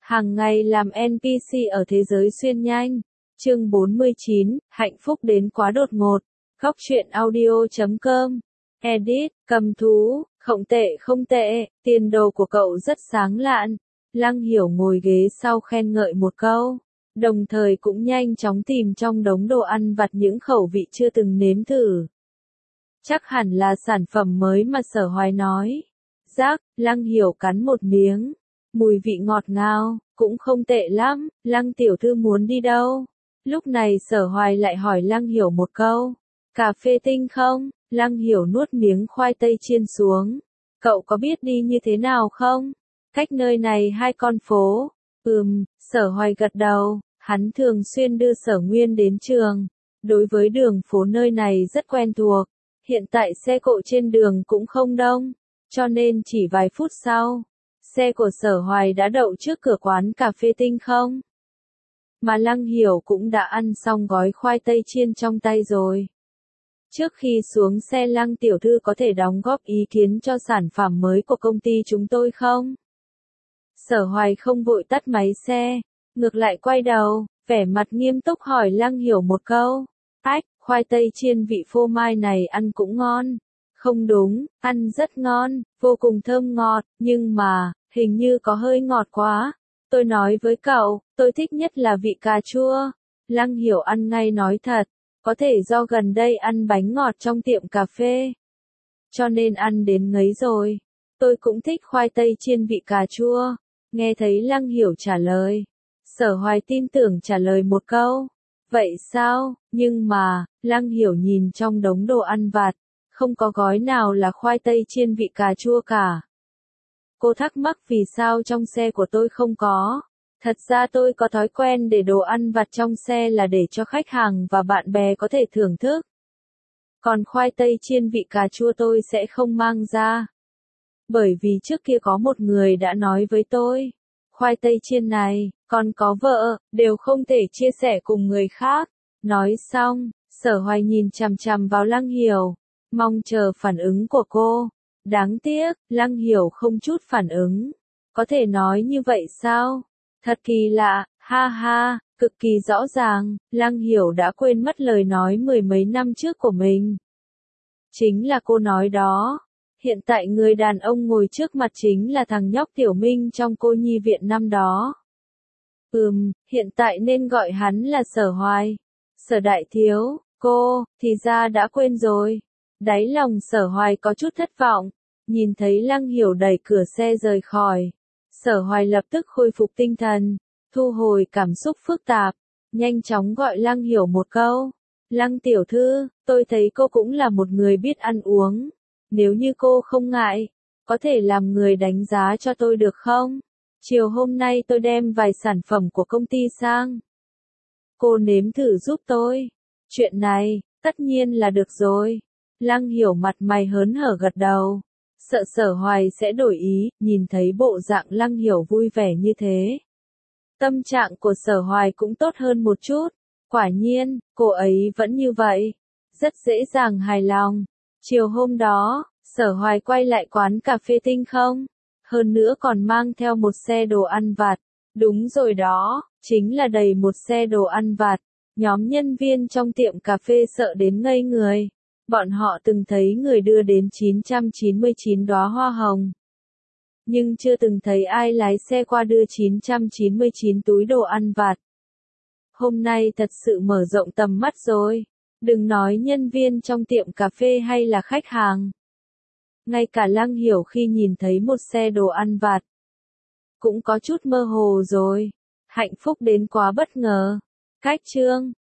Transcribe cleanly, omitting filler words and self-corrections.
Hàng ngày làm NPC ở thế giới xuyên nhanh. Chương 49, hạnh phúc đến quá đột ngột. Góc truyện audio.com. Edit, cầm thú, không tệ, tiền đồ của cậu rất sáng lạn. Lăng Hiểu ngồi ghế sau khen ngợi một câu, đồng thời cũng nhanh chóng tìm trong đống đồ ăn vặt những khẩu vị chưa từng nếm thử. Chắc hẳn là sản phẩm mới mà Sở Hoài nói. Rác, Lăng Hiểu cắn một miếng. Mùi vị ngọt ngào, cũng không tệ lắm. Lăng tiểu thư muốn đi đâu? Lúc này Sở Hoài lại hỏi Lăng Hiểu một câu. Cà phê tinh không? Lăng Hiểu nuốt miếng khoai tây chiên xuống. Cậu có biết đi như thế nào không? Cách nơi này 2 con phố. Sở Hoài gật đầu. Hắn thường xuyên đưa Sở Nguyên đến trường. Đối với đường phố nơi này rất quen thuộc. Hiện tại xe cộ trên đường cũng không đông. Cho nên chỉ vài phút sau, xe của Sở Hoài đã đậu trước cửa quán cà phê tinh không. Mà Lăng Hiểu cũng đã ăn xong gói khoai tây chiên trong tay rồi. Trước khi xuống xe, Lăng tiểu thư có thể đóng góp ý kiến cho sản phẩm mới của công ty chúng tôi không? Sở Hoài không vội tắt máy xe, ngược lại quay đầu, vẻ mặt nghiêm túc hỏi Lăng Hiểu một câu. Khoai tây chiên vị phô mai này ăn cũng ngon. Không đúng, ăn rất ngon, vô cùng thơm ngọt, nhưng mà, hình như có hơi ngọt quá. Tôi nói với cậu, tôi thích nhất là vị cà chua. Lăng Hiểu ăn ngay nói thật, có thể do gần đây ăn bánh ngọt trong tiệm cà phê. Cho nên ăn đến ngấy rồi. Tôi cũng thích khoai tây chiên vị cà chua. Nghe thấy Lăng Hiểu trả lời. Sở Hoài tin tưởng trả lời một câu. Vậy sao? Nhưng mà, Lăng Hiểu nhìn trong đống đồ ăn vặt. Không có gói nào là khoai tây chiên vị cà chua cả. Cô thắc mắc vì sao trong xe của tôi không có. Thật ra tôi có thói quen để đồ ăn vặt trong xe là để cho khách hàng và bạn bè có thể thưởng thức. Còn khoai tây chiên vị cà chua tôi sẽ không mang ra. Bởi vì trước kia có một người đã nói với tôi, khoai tây chiên này, còn có vợ, đều không thể chia sẻ cùng người khác. Nói xong, Sở Hoài nhìn chằm chằm vào Lăng Hiểu, mong chờ phản ứng của cô. Đáng tiếc, Lăng Hiểu không chút phản ứng. Có thể nói như vậy sao? Thật kỳ lạ, ha ha, cực kỳ rõ ràng, Lăng Hiểu đã quên mất lời nói 10 mấy năm trước của mình. Chính là cô nói đó. Hiện tại người đàn ông ngồi trước mặt chính là thằng nhóc Tiểu Minh trong cô nhi viện năm đó. Hiện tại nên gọi hắn là Sở Hoài. Sở đại thiếu, cô, thì ra đã quên rồi. Đáy lòng Sở Hoài có chút thất vọng. Nhìn thấy Lăng Hiểu đẩy cửa xe rời khỏi. Sở Hoài lập tức khôi phục tinh thần, thu hồi cảm xúc phức tạp, nhanh chóng gọi Lăng Hiểu một câu. Lăng tiểu thư, tôi thấy cô cũng là một người biết ăn uống. Nếu như cô không ngại, có thể làm người đánh giá cho tôi được không? Chiều hôm nay tôi đem vài sản phẩm của công ty sang. Cô nếm thử giúp tôi. Chuyện này, tất nhiên là được rồi. Lăng Hiểu mặt mày hớn hở gật đầu. Sợ Sở Hoài sẽ đổi ý, nhìn thấy bộ dạng Lăng Hiểu vui vẻ như thế. Tâm trạng của Sở Hoài cũng tốt hơn một chút. Quả nhiên, cô ấy vẫn như vậy. Rất dễ dàng hài lòng. Chiều hôm đó, Sở Hoài quay lại quán cà phê tinh không. Hơn nữa còn mang theo một xe đồ ăn vặt. Đúng rồi đó, chính là đầy một xe đồ ăn vặt. Nhóm nhân viên trong tiệm cà phê sợ đến ngây người. Bọn họ từng thấy người đưa đến 999 đóa hoa hồng. Nhưng chưa từng thấy ai lái xe qua đưa 999 túi đồ ăn vặt. Hôm nay thật sự mở rộng tầm mắt rồi. Đừng nói nhân viên trong tiệm cà phê hay là khách hàng. Ngay cả Lăng Hiểu khi nhìn thấy một xe đồ ăn vặt, cũng có chút mơ hồ rồi. Hạnh phúc đến quá bất ngờ. Cách chương